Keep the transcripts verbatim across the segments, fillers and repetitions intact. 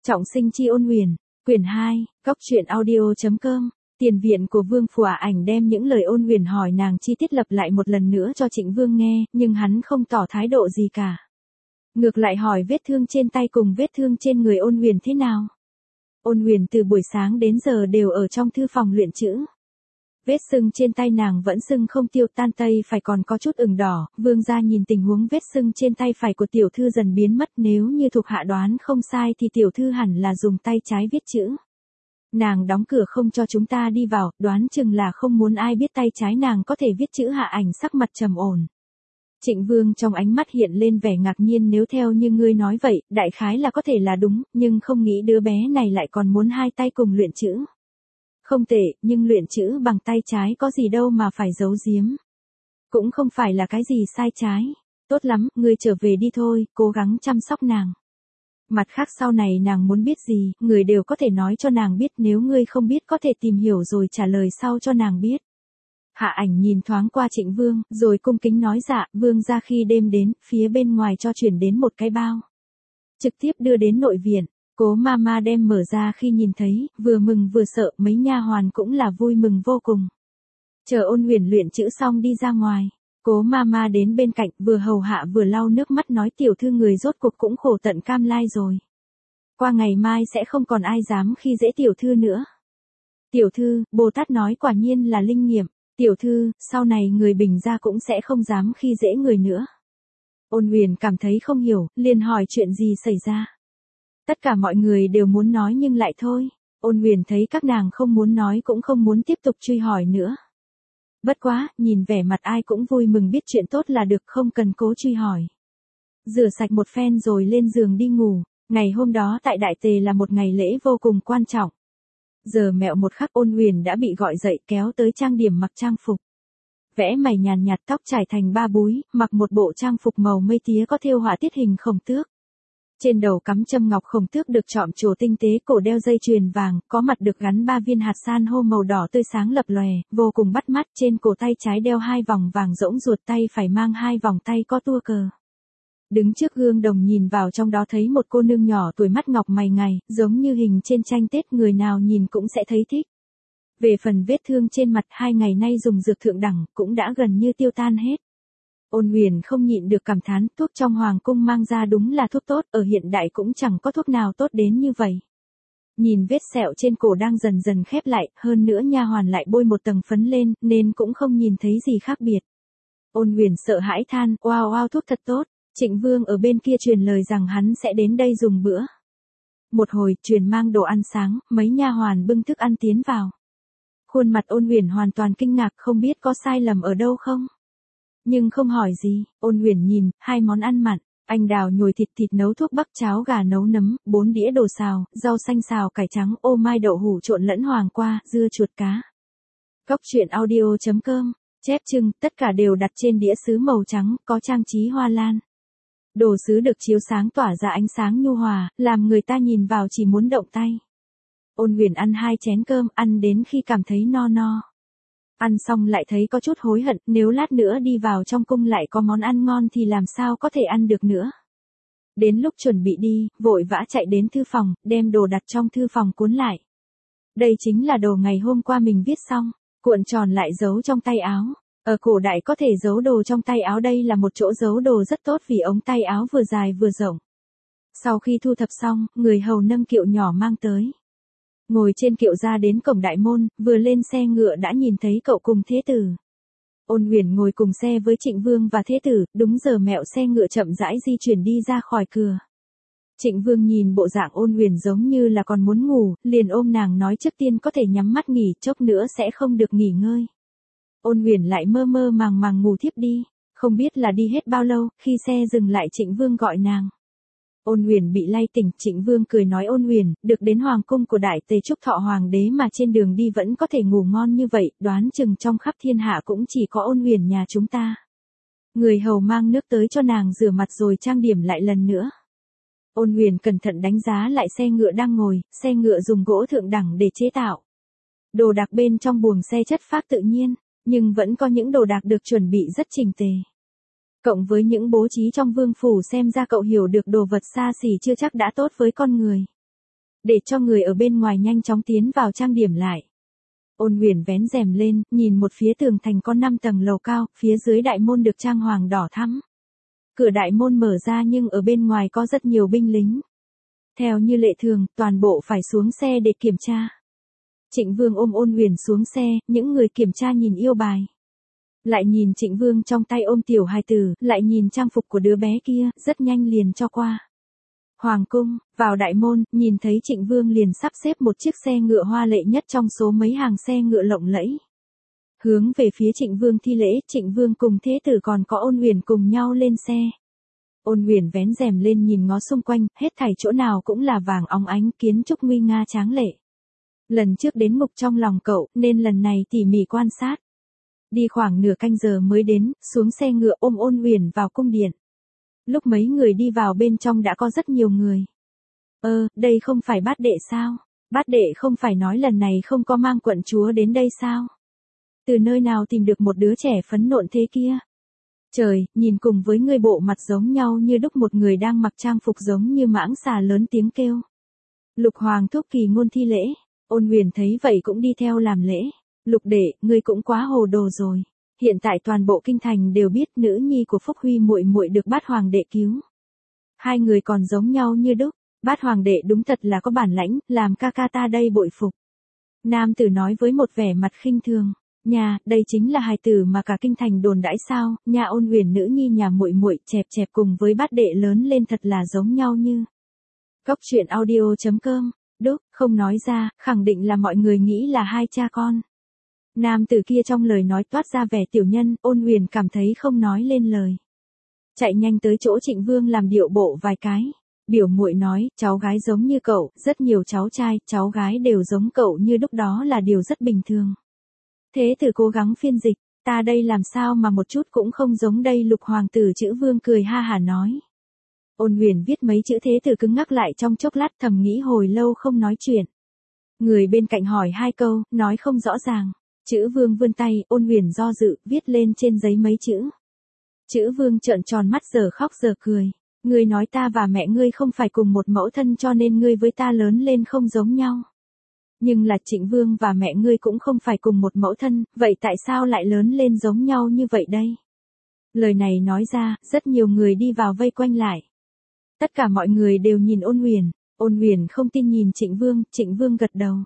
Trọng sinh chi ôn huyền, quyển hai, góc truyện audio.com. Tiền viện của Vương Phù Ả Ảnh đem những lời ôn huyền hỏi nàng chi tiết lặp lại một lần nữa cho Trịnh Vương nghe, nhưng hắn không tỏ thái độ gì cả. Ngược lại hỏi vết thương trên tay cùng vết thương trên người ôn huyền thế nào. Ôn huyền từ buổi sáng đến giờ đều ở trong thư phòng luyện chữ. Vết sưng trên tay nàng vẫn sưng không tiêu, tan tay phải còn có chút ửng đỏ. Vương gia nhìn tình huống vết sưng trên tay phải của tiểu thư dần biến mất, nếu như thuộc hạ đoán không sai thì tiểu thư hẳn là dùng tay trái viết chữ. Nàng đóng cửa không cho chúng ta đi vào, đoán chừng là không muốn ai biết tay trái nàng có thể viết chữ. Hạ Ảnh sắc mặt trầm ổn. Trịnh Vương trong ánh mắt hiện lên vẻ ngạc nhiên, nếu theo như ngươi nói vậy, đại khái là có thể là đúng, nhưng không nghĩ đứa bé này lại còn muốn hai tay cùng luyện chữ. Không tệ, nhưng luyện chữ bằng tay trái có gì đâu mà phải giấu giếm. Cũng không phải là cái gì sai trái. Tốt lắm, ngươi trở về đi thôi, cố gắng chăm sóc nàng. Mặt khác sau này nàng muốn biết gì, người đều có thể nói cho nàng biết, nếu ngươi không biết có thể tìm hiểu rồi trả lời sau cho nàng biết. Hạ Ảnh nhìn thoáng qua Trịnh Vương, rồi cung kính nói dạ, Vương ra khi đêm đến, phía bên ngoài cho chuyển đến một cái bao. Trực tiếp đưa đến nội viện. Cố Mama đem mở ra khi nhìn thấy, vừa mừng vừa sợ, mấy nha hoàn cũng là vui mừng vô cùng. Chờ ôn huyền luyện chữ xong đi ra ngoài. Cố Mama đến bên cạnh, vừa hầu hạ vừa lau nước mắt nói tiểu thư người rốt cuộc cũng khổ tận cam lai rồi. Qua ngày mai sẽ không còn ai dám khi dễ tiểu thư nữa. Tiểu thư, Bồ Tát nói quả nhiên là linh nghiệm. Tiểu thư, sau này người Bình gia cũng sẽ không dám khi dễ người nữa. Ôn huyền cảm thấy không hiểu, liền hỏi chuyện gì xảy ra. Tất cả mọi người đều muốn nói nhưng lại thôi. Ôn huyền thấy các nàng không muốn nói cũng không muốn tiếp tục truy hỏi nữa. Bất quá, nhìn vẻ mặt ai cũng vui mừng biết chuyện tốt là được, không cần cố truy hỏi. Rửa sạch một phen rồi lên giường đi ngủ. Ngày hôm đó tại Đại Tề là một ngày lễ vô cùng quan trọng. Giờ mẹo một khắc ôn huyền đã bị gọi dậy kéo tới trang điểm mặc trang phục. Vẽ mày nhàn nhạt, tóc trải thành ba búi, mặc một bộ trang phục màu mây tía có thêu họa tiết hình khổng tước. Trên đầu cắm châm ngọc khổng tước được chọn trổ tinh tế, cổ đeo dây chuyền vàng, có mặt được gắn ba viên hạt san hô màu đỏ tươi sáng lập lòe, vô cùng bắt mắt. Trên cổ tay trái đeo hai vòng vàng rỗng ruột, tay phải mang hai vòng tay có tua cờ. Đứng trước gương đồng nhìn vào trong đó thấy một cô nương nhỏ tuổi, mắt ngọc mày ngài, giống như hình trên tranh Tết, người nào nhìn cũng sẽ thấy thích. Về phần vết thương trên mặt, hai ngày nay dùng dược thượng đẳng, cũng đã gần như tiêu tan hết. Ôn huyền không nhịn được cảm thán, thuốc trong hoàng cung mang ra đúng là thuốc tốt, ở hiện đại cũng chẳng có thuốc nào tốt đến như vậy. Nhìn vết sẹo trên cổ đang dần dần khép lại, hơn nữa nha hoàn lại bôi một tầng phấn lên, nên cũng không nhìn thấy gì khác biệt. Ôn huyền sợ hãi than, oao oao thuốc thật tốt. Trịnh Vương ở bên kia truyền lời rằng hắn sẽ đến đây dùng bữa. Một hồi, truyền mang đồ ăn sáng, mấy nha hoàn bưng thức ăn tiến vào. Khuôn mặt ôn huyền hoàn toàn kinh ngạc, không biết có sai lầm ở đâu không. Nhưng không hỏi gì, ôn huyền nhìn, hai món ăn mặn, anh đào nhồi thịt, thịt nấu thuốc bắc, cháo gà nấu nấm, bốn đĩa đồ xào, rau xanh xào cải trắng, ô mai đậu hủ trộn lẫn hoàng qua, dưa chuột cá. Góc truyện audio.com, chép chưng, tất cả đều đặt trên đĩa sứ màu trắng, có trang trí hoa lan. Đồ sứ được chiếu sáng tỏa ra ánh sáng nhu hòa, làm người ta nhìn vào chỉ muốn động tay. Ôn huyền ăn hai chén cơm, ăn đến khi cảm thấy no no. Ăn xong lại thấy có chút hối hận, nếu lát nữa đi vào trong cung lại có món ăn ngon thì làm sao có thể ăn được nữa. Đến lúc chuẩn bị đi, vội vã chạy đến thư phòng, đem đồ đặt trong thư phòng cuốn lại. Đây chính là đồ ngày hôm qua mình viết xong, cuộn tròn lại giấu trong tay áo. Ở cổ đại có thể giấu đồ trong tay áo, đây là một chỗ giấu đồ rất tốt vì ống tay áo vừa dài vừa rộng. Sau khi thu thập xong, người hầu nâng kiệu nhỏ mang tới. Ngồi trên kiệu ra đến cổng đại môn, vừa lên xe ngựa đã nhìn thấy cậu cùng thế tử. Ôn huyền ngồi cùng xe với Trịnh Vương và thế tử, đúng giờ mẹo xe ngựa chậm rãi di chuyển đi ra khỏi cửa. Trịnh Vương nhìn bộ dạng ôn huyền giống như là còn muốn ngủ, liền ôm nàng nói trước tiên có thể nhắm mắt nghỉ, chốc nữa sẽ không được nghỉ ngơi. Ôn huyền lại mơ mơ màng màng ngủ thiếp đi, không biết là đi hết bao lâu, khi xe dừng lại Trịnh Vương gọi nàng. Ôn huyền bị lay tỉnh, Trịnh Vương cười nói ôn huyền, được đến hoàng cung của Đại Tề Trúc Thọ Hoàng đế mà trên đường đi vẫn có thể ngủ ngon như vậy, đoán chừng trong khắp thiên hạ cũng chỉ có ôn huyền nhà chúng ta. Người hầu mang nước tới cho nàng rửa mặt rồi trang điểm lại lần nữa. Ôn huyền cẩn thận đánh giá lại xe ngựa đang ngồi, xe ngựa dùng gỗ thượng đẳng để chế tạo. Đồ đạc bên trong buồng xe chất phác tự nhiên, nhưng vẫn có những đồ đạc được chuẩn bị rất chỉnh tề. Cộng với những bố trí trong vương phủ xem ra cậu hiểu được đồ vật xa xỉ chưa chắc đã tốt với con người. để cho người ở bên ngoài nhanh chóng tiến vào trang điểm lại. Ôn Huyền vén rèm lên, nhìn một phía tường thành có năm tầng lầu cao, phía dưới đại môn được trang hoàng đỏ thắm. Cửa đại môn mở ra nhưng ở bên ngoài có rất nhiều binh lính. Theo như lệ thường, toàn bộ phải xuống xe để kiểm tra. Trịnh Vương ôm Ôn Huyền xuống xe, những người kiểm tra nhìn yêu bài. Lại nhìn Trịnh Vương trong tay ôm tiểu hài tử, lại nhìn trang phục của đứa bé kia, rất nhanh liền cho qua. Hoàng cung, vào đại môn, nhìn thấy Trịnh Vương liền sắp xếp một chiếc xe ngựa hoa lệ nhất trong số mấy hàng xe ngựa lộng lẫy. Hướng về phía Trịnh Vương thi lễ, Trịnh Vương cùng thế tử còn có Ôn Huyền cùng nhau lên xe. Ôn Huyền vén rèm lên nhìn ngó xung quanh, hết thảy chỗ nào cũng là vàng óng ánh, kiến trúc nguy nga tráng lệ. Lần trước đến ngục trong lòng cậu, nên lần này tỉ mỉ quan sát. Đi khoảng nửa canh giờ mới đến, xuống xe ngựa ôm Ôn Huyền vào cung điện. Lúc mấy người đi vào bên trong đã có rất nhiều người. Ơ, đây không phải bát đệ sao? Bát đệ không phải nói lần này không có mang quận chúa đến đây sao? Từ nơi nào tìm được một đứa trẻ phấn nộn thế kia? Trời, nhìn cùng với người bộ mặt giống nhau như đúc một người đang mặc trang phục giống như mãng xà lớn tiếng kêu. Lục Hoàng thúc Kỳ ngôn thi lễ. Ôn Huyền thấy vậy cũng đi theo làm lễ. Lục đệ, ngươi cũng quá hồ đồ rồi. Hiện tại toàn bộ kinh thành đều biết nữ nhi của Phúc Huy muội muội được Bát Hoàng đệ cứu. Hai người còn giống nhau như đúc. Bát Hoàng đệ đúng thật là có bản lãnh, làm ca ca ta đây bội phục. Nam tử nói với một vẻ mặt khinh thường. Nhà, đây chính là hài tử mà cả kinh thành đồn đãi sao? Nhà Ôn Huyền nữ nhi nhà muội muội chẹp chẹp cùng với bát đệ lớn lên thật là giống nhau như. Cốc truyện audio chấm com. Đúc, không nói ra, khẳng định là mọi người nghĩ là hai cha con. Nam tử kia trong lời nói toát ra vẻ tiểu nhân, Ôn Huyền cảm thấy không nói lên lời. Chạy nhanh tới chỗ Trịnh Vương làm điệu bộ vài cái. Biểu muội nói, cháu gái giống như cậu, rất nhiều cháu trai, cháu gái đều giống cậu như đúc đó là điều rất bình thường. Thế tử cố gắng phiên dịch, ta đây làm sao mà một chút cũng không giống đây. Lục hoàng tử chữ Vương cười ha hả nói. Ôn Huyền viết mấy chữ thế tử cứng ngắc lại trong chốc lát, thầm nghĩ hồi lâu không nói chuyện. Người bên cạnh hỏi hai câu, nói không rõ ràng. Chữ Vương vươn tay, Ôn Huyền do dự, viết lên trên giấy mấy chữ. Chữ Vương trợn tròn mắt giờ khóc giờ cười. Ngươi nói ta và mẹ ngươi không phải cùng một mẫu thân cho nên ngươi với ta lớn lên không giống nhau. Nhưng là Trịnh Vương và mẹ ngươi cũng không phải cùng một mẫu thân, vậy tại sao lại lớn lên giống nhau như vậy đây? Lời này nói ra, rất nhiều người đi vào vây quanh lại. Tất cả mọi người đều nhìn Ôn Huyền. Ôn Huyền không tin nhìn Trịnh Vương, Trịnh Vương gật đầu.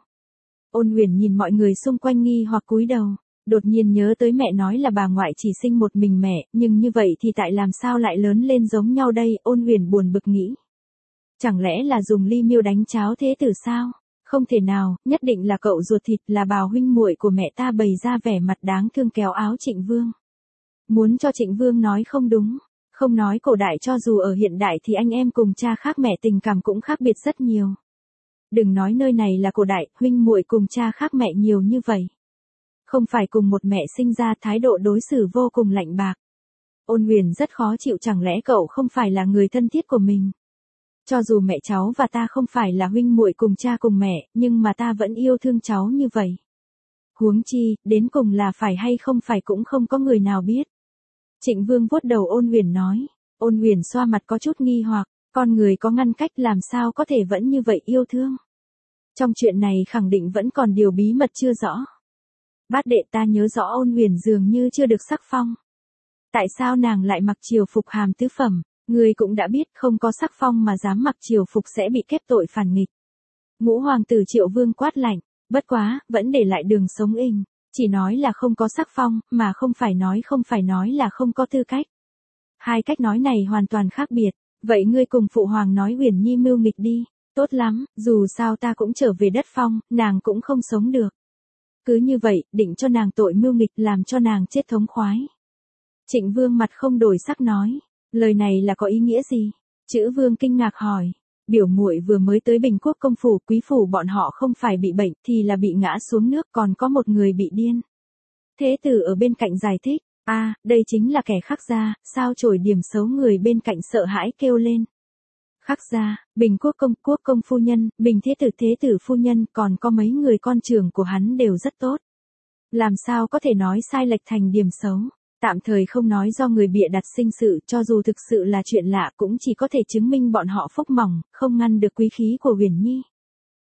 Ôn Huyền nhìn mọi người xung quanh nghi hoặc cúi đầu. Đột nhiên nhớ tới mẹ nói là bà ngoại chỉ sinh một mình mẹ, nhưng như vậy thì tại làm sao lại lớn lên giống nhau đây? Ôn Huyền buồn bực nghĩ. Chẳng lẽ là dùng ly miêu đánh cháo thế tử sao? Không thể nào, nhất định là cậu ruột thịt, là bà huynh muội của mẹ ta. Bày ra vẻ mặt đáng thương kéo áo Trịnh Vương. Muốn cho Trịnh Vương nói không đúng. Không nói cổ đại, cho dù ở hiện đại thì anh em cùng cha khác mẹ tình cảm cũng khác biệt rất nhiều. Đừng nói nơi này là cổ đại, huynh muội cùng cha khác mẹ nhiều như vậy. Không phải cùng một mẹ sinh ra, thái độ đối xử vô cùng lạnh bạc. Ôn Huyền rất khó chịu, chẳng lẽ cậu không phải là người thân thiết của mình? Cho dù mẹ cháu và ta không phải là huynh muội cùng cha cùng mẹ, nhưng mà ta vẫn yêu thương cháu như vậy. Huống chi, đến cùng là phải hay không phải cũng không có người nào biết. Trịnh Vương vuốt đầu Ôn Huyền nói. Ôn Huyền xoa mặt có chút nghi hoặc, con người có ngăn cách làm sao có thể vẫn như vậy yêu thương. Trong chuyện này khẳng định vẫn còn điều bí mật chưa rõ. Bát đệ, ta nhớ rõ Ôn Huyền dường như chưa được sắc phong. Tại sao nàng lại mặc triều phục hàm tứ phẩm? Ngươi cũng đã biết không có sắc phong mà dám mặc triều phục sẽ bị kết tội phản nghịch. Ngũ hoàng tử Triệu Vương quát lạnh, bất quá, vẫn để lại đường sống inh. Chỉ nói là không có sắc phong, mà không phải nói không phải nói là không có tư cách. Hai cách nói này hoàn toàn khác biệt. Vậy ngươi cùng phụ hoàng nói Huyền Nhi mưu nghịch đi. Tốt lắm, dù sao ta cũng trở về đất phong, nàng cũng không sống được. Cứ như vậy, định cho nàng tội mưu nghịch, làm cho nàng chết thống khoái. Trịnh Vương mặt không đổi sắc nói, lời này là có ý nghĩa gì? Chữ Vương kinh ngạc hỏi, biểu muội vừa mới tới Bình Quốc công phủ, quý phủ bọn họ không phải bị bệnh thì là bị ngã xuống nước, còn có một người bị điên. Thế tử ở bên cạnh giải thích, a, à, đây chính là kẻ khắc gia. Sao chổi điểm xấu? Người bên cạnh sợ hãi kêu lên. Khắc gia, Bình Quốc công, quốc công phu nhân, Bình thế tử thế tử phu nhân, còn có mấy người con trưởng của hắn đều rất tốt. Làm sao có thể nói sai lệch thành điểm xấu? Tạm thời không nói do người bịa đặt sinh sự, cho dù thực sự là chuyện lạ cũng chỉ có thể chứng minh bọn họ phúc mỏng, không ngăn được quý khí của Huyền Nhi.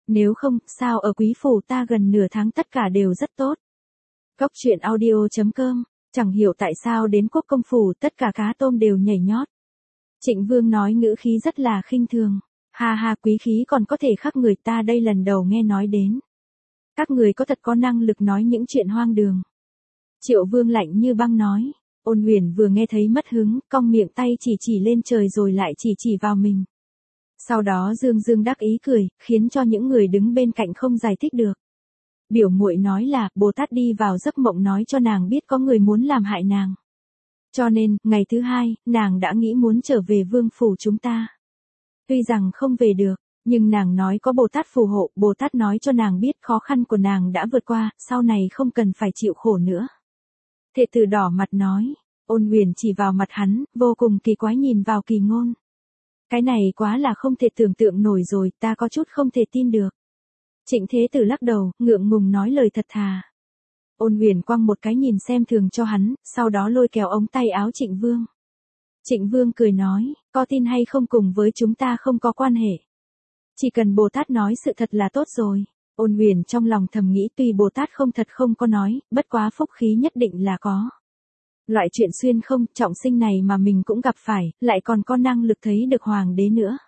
Nếu không, sao ở quý phủ ta gần nửa tháng tất cả đều rất tốt. Cốc truyện audio chấm com, chẳng hiểu tại sao đến quốc công phủ tất cả cá tôm đều nhảy nhót. Trịnh Vương nói ngữ khí rất là khinh thường. Ha ha, quý khí còn có thể khác người ta đây lần đầu nghe nói đến. Các người có thật có năng lực nói những chuyện hoang đường. Triệu Vương lạnh như băng nói. Ôn Huyền vừa nghe thấy mất hứng, cong miệng tay chỉ chỉ lên trời rồi lại chỉ chỉ vào mình. Sau đó dương dương đắc ý cười, khiến cho những người đứng bên cạnh không giải thích được. Biểu muội nói là, Bồ Tát đi vào giấc mộng nói cho nàng biết có người muốn làm hại nàng. Cho nên, ngày thứ hai, nàng đã nghĩ muốn trở về vương phủ chúng ta. Tuy rằng không về được, nhưng nàng nói có Bồ Tát phù hộ, Bồ Tát nói cho nàng biết khó khăn của nàng đã vượt qua, sau này không cần phải chịu khổ nữa. Thệ tử đỏ mặt nói, Ôn Huyền chỉ vào mặt hắn, vô cùng kỳ quái nhìn vào Kỳ Ngôn. Cái này quá là không thể tưởng tượng nổi rồi, ta có chút không thể tin được. Trịnh Thế Tử lắc đầu, ngượng ngùng nói lời thật thà. Ôn Huyền quăng một cái nhìn xem thường cho hắn, sau đó lôi kéo ống tay áo Trịnh Vương. Trịnh Vương cười nói, có tin hay không cùng với chúng ta không có quan hệ. Chỉ cần Bồ Tát nói sự thật là tốt rồi. Ôn Huyền trong lòng thầm nghĩ tuy Bồ Tát không thật không có nói, bất quá phúc khí nhất định là có. Loại chuyện xuyên không trọng sinh này mà mình cũng gặp phải, lại còn có năng lực thấy được hoàng đế nữa.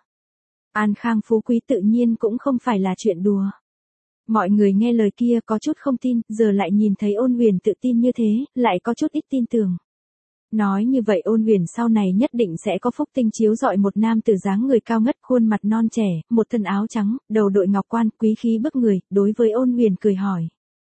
An khang phú quý tự nhiên cũng không phải là chuyện đùa. Mọi người nghe lời kia có chút không tin, giờ lại nhìn thấy Ôn Huyền tự tin như thế, lại có chút ít tin tưởng. Nói như vậy Ôn Huyền sau này nhất định sẽ có phúc tinh chiếu rọi một nam tử dáng người cao ngất, khuôn mặt non trẻ, một thân áo trắng, đầu đội ngọc quan, quý khí bức người, đối với Ôn Huyền cười hỏi.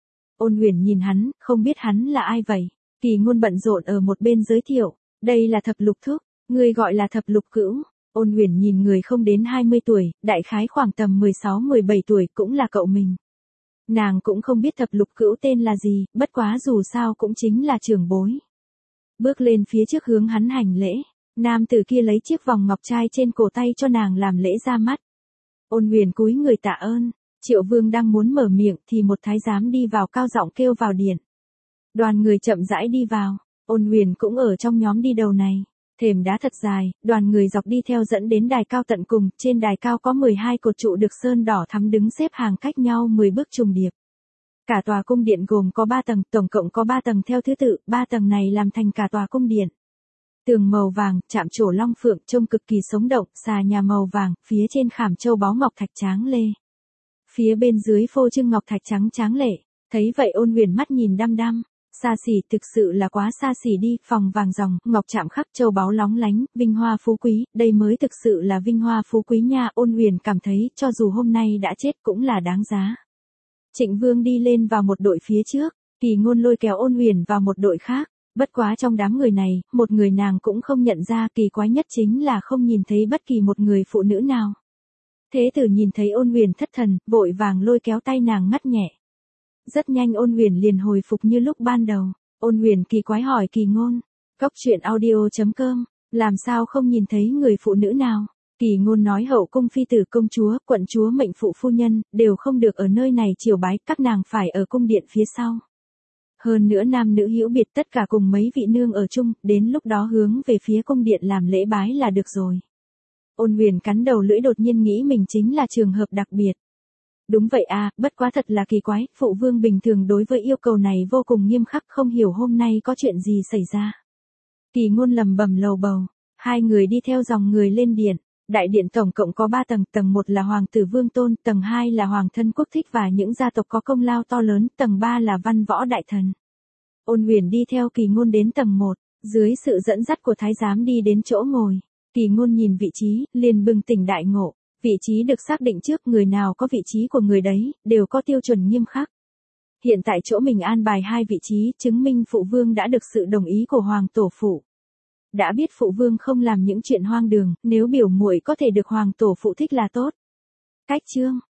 Ôn Huyền nhìn hắn, không biết hắn là ai vậy. Kỳ Ngôn bận rộn ở một bên giới thiệu, đây là Thập Lục Thúc, người gọi là Thập Lục Cữu. Ôn Huyền nhìn người không đến hai mươi tuổi, đại khái khoảng tầm mười sáu mười bảy tuổi, cũng là cậu mình. Nàng cũng không biết Thập Lục Cữu tên là gì, bất quá dù sao cũng chính là trưởng bối. Bước lên phía trước hướng hắn hành lễ, nam tử kia lấy chiếc vòng ngọc trai trên cổ tay cho nàng làm lễ ra mắt. Ôn Huyền cúi người tạ ơn, Triệu Vương đang muốn mở miệng thì một thái giám đi vào cao giọng kêu vào điện. Đoàn người chậm rãi đi vào, Ôn Huyền cũng ở trong nhóm đi đầu này. Thềm đá thật dài, đoàn người dọc đi theo dẫn đến đài cao tận cùng, trên đài cao có mười hai cột trụ được sơn đỏ thắm đứng xếp hàng cách nhau mười bước trùng điệp. Cả tòa cung điện gồm có ba tầng, tổng cộng có ba tầng theo thứ tự, ba tầng này làm thành cả tòa cung điện. Tường màu vàng, chạm trổ long phượng trông cực kỳ sống động, xà nhà màu vàng, phía trên khảm châu báu ngọc thạch tráng lê. Phía bên dưới phô trưng ngọc thạch trắng tráng lệ, thấy vậy Ôn Huyền mắt nhìn đăm đăm. Xa xỉ, thực sự là quá xa xỉ đi, phòng vàng ròng, ngọc chạm khắc châu báu lóng lánh, vinh hoa phú quý, đây mới thực sự là vinh hoa phú quý nha. Ôn Huyền cảm thấy, cho dù hôm nay đã chết cũng là đáng giá. Trịnh Vương đi lên vào một đội phía trước, Kỳ Ngôn lôi kéo Ôn Huyền vào một đội khác, bất quá trong đám người này, một người nàng cũng không nhận ra, kỳ quái nhất chính là không nhìn thấy bất kỳ một người phụ nữ nào. Thế tử nhìn thấy Ôn Huyền thất thần, vội vàng lôi kéo tay nàng ngắt nhẹ. Rất nhanh Ôn Huyền liền hồi phục như lúc ban đầu. Ôn Huyền kỳ quái hỏi Kỳ Ngôn, cốc truyện audio chấm com, làm sao không nhìn thấy người phụ nữ nào? Kỳ Ngôn nói hậu cung phi tử công chúa, quận chúa mệnh phụ phu nhân, đều không được ở nơi này triều bái, các nàng phải ở cung điện phía sau. Hơn nữa nam nữ hữu biệt tất cả cùng mấy vị nương ở chung, đến lúc đó hướng về phía cung điện làm lễ bái là được rồi. Ôn Huyền cắn đầu lưỡi đột nhiên nghĩ mình chính là trường hợp đặc biệt. Đúng vậy à, bất quá thật là kỳ quái, phụ vương bình thường đối với yêu cầu này vô cùng nghiêm khắc, không hiểu hôm nay có chuyện gì xảy ra. Kỳ Ngôn lầm bầm lầu bầu, hai người đi theo dòng người lên điện, đại điện tổng cộng có ba tầng, tầng một là hoàng tử vương tôn, tầng hai là hoàng thân quốc thích và những gia tộc có công lao to lớn, tầng ba là văn võ đại thần. Ôn Huyền đi theo Kỳ Ngôn đến tầng một, dưới sự dẫn dắt của thái giám đi đến chỗ ngồi, Kỳ Ngôn nhìn vị trí, liền bừng tỉnh đại ngộ. Vị trí được xác định trước, người nào có vị trí của người đấy, đều có tiêu chuẩn nghiêm khắc. Hiện tại chỗ mình an bài hai vị trí, chứng minh phụ vương đã được sự đồng ý của hoàng tổ phụ. Đã biết phụ vương không làm những chuyện hoang đường, nếu biểu muội có thể được hoàng tổ phụ thích là tốt. Cách chương,